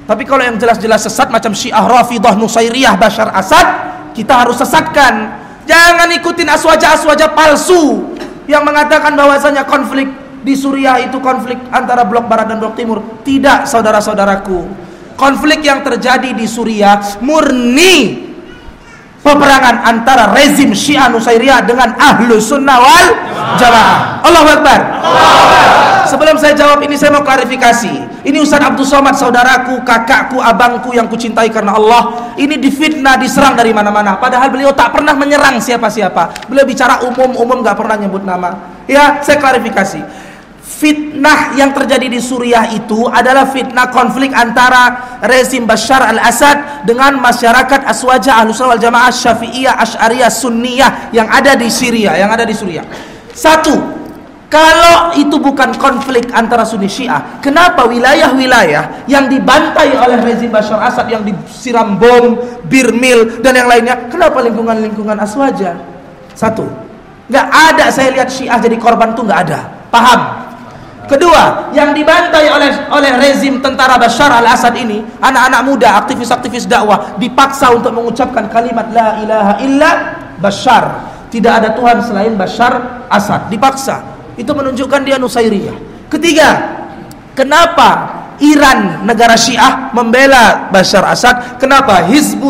Tapi kalau yang jelas-jelas sesat macam Syiah, Rafidah, Nusairiyah, Bashar Asad, kita harus sesatkan. Jangan ikutin aswaja-aswaja palsu yang mengatakan bahwasanya konflik di Suriah itu konflik antara blok barat dan blok timur. Tidak, saudara-saudaraku. Konflik yang terjadi di Suriah murni peperangan antara rezim Syiah Nusairiyah dengan Ahlu Sunnah wal Jamaah. Allahu Akbar. Sebelum saya jawab ini, saya mau klarifikasi. Ini Ustaz Abdul Somad, saudaraku, kakakku, abangku yang kucintai karena Allah. Ini difitnah, diserang dari mana-mana. Padahal beliau tak pernah menyerang siapa-siapa. Beliau bicara umum-umum, gak pernah nyebut nama. Ya, saya klarifikasi. Fitnah yang terjadi di Suriah itu adalah fitnah konflik antara rezim Bashar al-Assad dengan masyarakat Aswaja, Ahlussunnah wal Jamaah, Syafi'iyah, Asy'ariyah, Sunniyah yang ada di Syria, yang ada di Suriah. Satu, kalau itu bukan konflik antara Sunni Syiah, kenapa wilayah-wilayah yang dibantai oleh rezim Bashar Assad, yang disiram bom, birmil dan yang lainnya, kenapa lingkungan-lingkungan Aswaja? Satu, nggak ada saya lihat Syiah jadi korban tuh, nggak ada. Paham? Kedua, yang dibantai oleh rezim tentara Bashar al-Assad ini, anak-anak muda, aktivis-aktivis dakwah dipaksa untuk mengucapkan kalimat la ilaha illa Bashar. Tidak ada Tuhan selain Bashar Assad. Dipaksa. Itu menunjukkan dia Nusairiyah. Ketiga, kenapa Iran, negara Syiah, membela Bashar Assad? Kenapa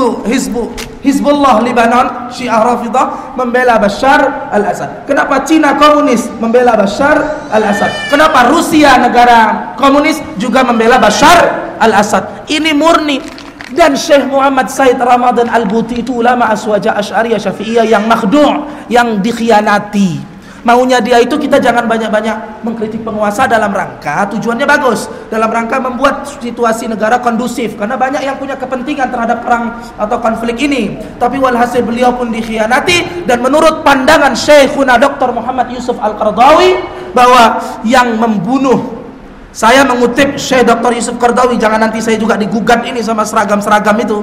Hizbullah Lebanon, Syiah Rafidah, membela Bashar al-Assad? Kenapa Cina komunis membela Bashar al-Assad? Kenapa Rusia, negara komunis, juga membela Bashar al-Assad? Ini murni. Dan Syekh Muhammad Said Ramadan Al-Buti itu ulama Aswaja, Asy'ariyah, Syafi'iyah yang makhdu', yang dikhianati. Maunya dia itu kita jangan banyak-banyak mengkritik penguasa dalam rangka, tujuannya bagus, dalam rangka membuat situasi negara kondusif, karena banyak yang punya kepentingan terhadap perang atau konflik ini. Tapi walhasil beliau pun dikhianati. Dan menurut pandangan Syekhuna Dr. Muhammad Yusuf Al-Qaradawi, bahwa yang membunuh, saya mengutip Syekh Dr. Yusuf Qaradawi, jangan nanti saya juga digugat ini sama seragam-seragam itu,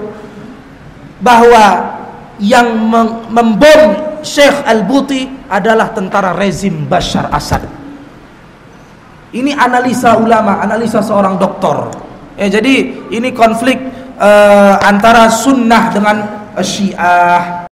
bahwa yang membom Syekh Al-Buti adalah tentara rezim Bashar Assad. Ini analisa ulama, analisa seorang doktor. Jadi ini konflik antara sunnah dengan Syiah,